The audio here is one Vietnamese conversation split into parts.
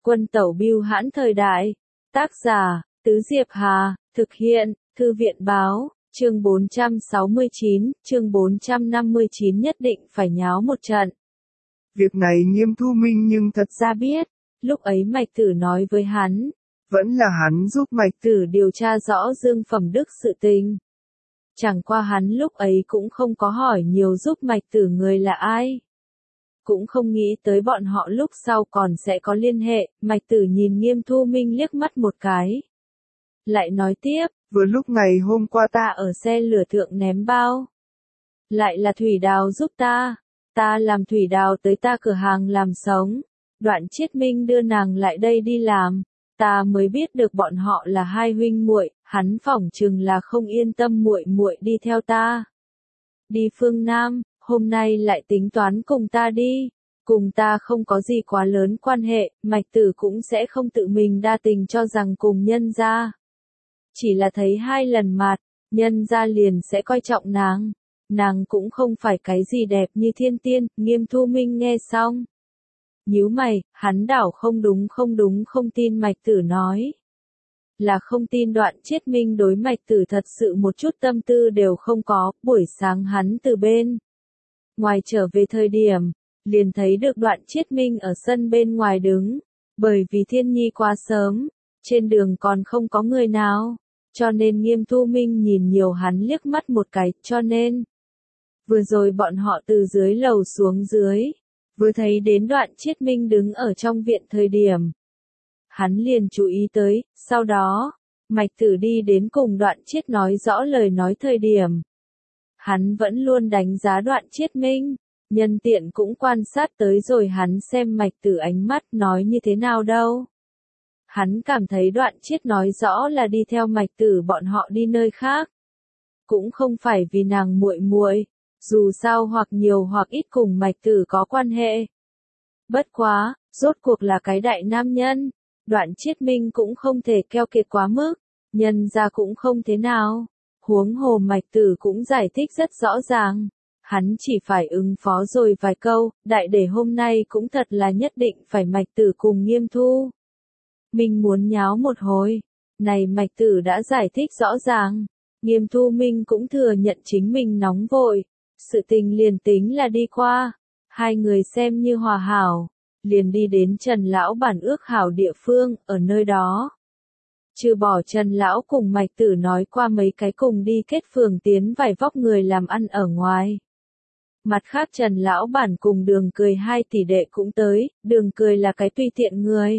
Quân tẩu bưu hãn thời đại. Tác giả, Tứ Diệp Hà, thực hiện, Thư viện báo, chương 469, chương 459 nhất định phải nháo một trận. Việc này Nghiêm Thu Minh nhưng thật ra biết, lúc ấy Mạch Tử nói với hắn. Vẫn là hắn giúp Mạch Tử điều tra rõ Dương Phẩm Đức sự tình. Chẳng qua hắn lúc ấy cũng không có hỏi nhiều giúp Mạch Tử người là ai. Cũng không nghĩ tới bọn họ lúc sau còn sẽ có liên hệ, Mạch Tử nhìn Nghiêm Thu Minh liếc mắt một cái. Lại nói tiếp, vừa lúc ngày hôm qua ta ở xe lửa thượng ném bao. Lại là Thủy Đào giúp ta làm Thủy Đào tới ta cửa hàng làm sống. Đoạn Chiết Minh đưa nàng lại đây đi làm, ta mới biết được bọn họ là hai huynh muội, hắn phỏng chừng là không yên tâm muội muội đi theo ta. Đi phương Nam, hôm nay lại tính toán cùng ta đi, cùng ta không có gì quá lớn quan hệ, Mạch Tử cũng sẽ không tự mình đa tình cho rằng cùng nhân gia. Chỉ là thấy hai lần mặt, nhân gia liền sẽ coi trọng nàng cũng không phải cái gì đẹp như thiên tiên. Nghiêm Thu Minh nghe xong, nhíu mày, hắn đảo không tin Mạch Tử nói. Là không tin Đoạn Chiết Minh đối Mạch Tử thật sự một chút tâm tư đều không có. Buổi sáng hắn từ bên ngoài trở về thời điểm, liền thấy được Đoạn Chiết Minh ở sân bên ngoài đứng, bởi vì thiên nhi quá sớm, trên đường còn không có người nào, cho nên Nghiêm Thu Minh nhìn nhiều hắn liếc mắt một cái, cho nên vừa rồi bọn họ từ dưới lầu xuống dưới, vừa thấy đến Đoạn Chiết Minh đứng ở trong viện thời điểm. Hắn liền chú ý tới, sau đó, Mạch Tử đi đến cùng Đoạn Chiết nói rõ lời nói thời điểm. Hắn vẫn luôn đánh giá Đoạn Chiết Minh, nhân tiện cũng quan sát tới rồi hắn xem Mạch Tử ánh mắt nói như thế nào đâu. Hắn cảm thấy Đoạn Chiết nói rõ là đi theo Mạch Tử bọn họ đi nơi khác. Cũng không phải vì nàng muội muội, dù sao hoặc nhiều hoặc ít cùng Mạch Tử có quan hệ. Bất quá, rốt cuộc là cái đại nam nhân, Đoạn Chiết Minh cũng không thể keo kiệt quá mức, nhân ra cũng không thế nào. Huống hồ Mạch Tử cũng giải thích rất rõ ràng, hắn chỉ phải ứng phó rồi vài câu, đại để hôm nay cũng thật là nhất định phải Mạch Tử cùng Nghiêm Thu Minh muốn nháo một hồi. Này Mạch Tử đã giải thích rõ ràng, Nghiêm Thu Minh cũng thừa nhận chính mình nóng vội, sự tình liền tính là đi qua, hai người xem như hòa hảo, liền đi đến Trần Lão bản ước hảo địa phương, ở nơi đó. Trừ bỏ Trần Lão cùng Mạch Tử nói qua mấy cái cùng đi kết phường tiến vài vóc người làm ăn ở ngoài. Mặt khác Trần Lão bản cùng Đường Cười hai tỷ đệ cũng tới, Đường Cười là cái tùy tiện người.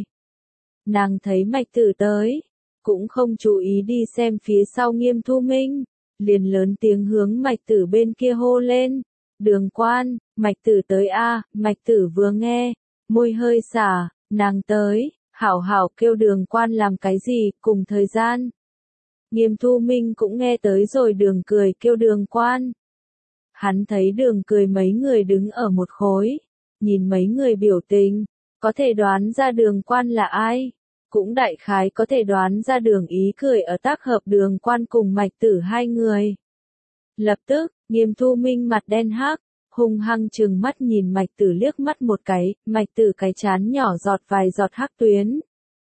Nàng thấy Mạch Tử tới, cũng không chú ý đi xem phía sau Nghiêm Thu Minh, liền lớn tiếng hướng Mạch Tử bên kia hô lên. Đường quan, Mạch Tử tới a. Mạch Tử vừa nghe, môi hơi xả, nàng tới. Hảo hảo kêu Đường quan làm cái gì, cùng thời gian. Nghiêm Thu Minh cũng nghe tới rồi Đường Cười kêu Đường quan. Hắn thấy Đường Cười mấy người đứng ở một khối, nhìn mấy người biểu tình, có thể đoán ra Đường quan là ai, cũng đại khái có thể đoán ra Đường Ý Cười ở tác hợp Đường quan cùng Mạch Tử hai người. Lập tức, Nghiêm Thu Minh mặt đen hắc, hung hăng trừng mắt nhìn Mạch Tử liếc mắt một cái, Mạch Tử cái chán nhỏ giọt vài giọt hắc tuyến.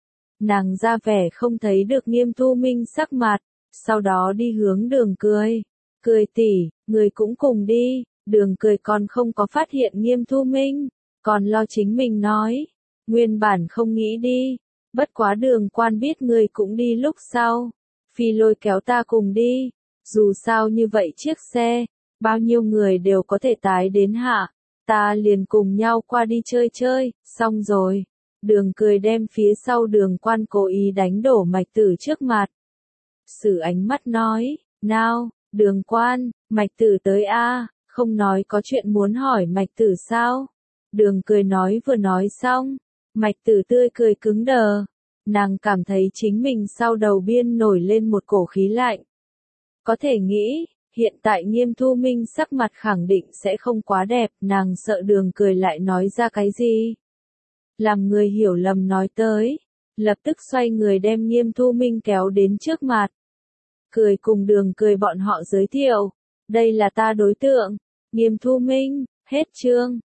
Nàng ra vẻ không thấy được Nghiêm Thu Minh sắc mặt, sau đó đi hướng Đường Cười. Cười tỷ, người cũng cùng đi. Đường Cười còn không có phát hiện Nghiêm Thu Minh, còn lo chính mình nói. Nguyên bản không nghĩ đi, bất quá Đường quan biết người cũng đi lúc sau. Phi lôi kéo ta cùng đi, dù sao như vậy chiếc xe, bao nhiêu người đều có thể tái đến hạ, ta liền cùng nhau qua đi chơi, xong rồi. Đường Cười đem phía sau Đường quan cố ý đánh đổ Mạch Tử trước mặt. Sử ánh mắt nói, nào, Đường quan, Mạch Tử tới a, không nói có chuyện muốn hỏi Mạch Tử sao? Đường Cười nói vừa nói xong, Mạch Tử tươi cười cứng đờ, nàng cảm thấy chính mình sau đầu biên nổi lên một cổ khí lạnh. Có thể nghĩ, hiện tại Nghiêm Thu Minh sắc mặt khẳng định sẽ không quá đẹp, nàng sợ Đường Cười lại nói ra cái gì. Làm người hiểu lầm nói tới, lập tức xoay người đem Nghiêm Thu Minh kéo đến trước mặt. Cười cùng Đường Cười bọn họ giới thiệu, đây là ta đối tượng, Nghiêm Thu Minh, hết chương.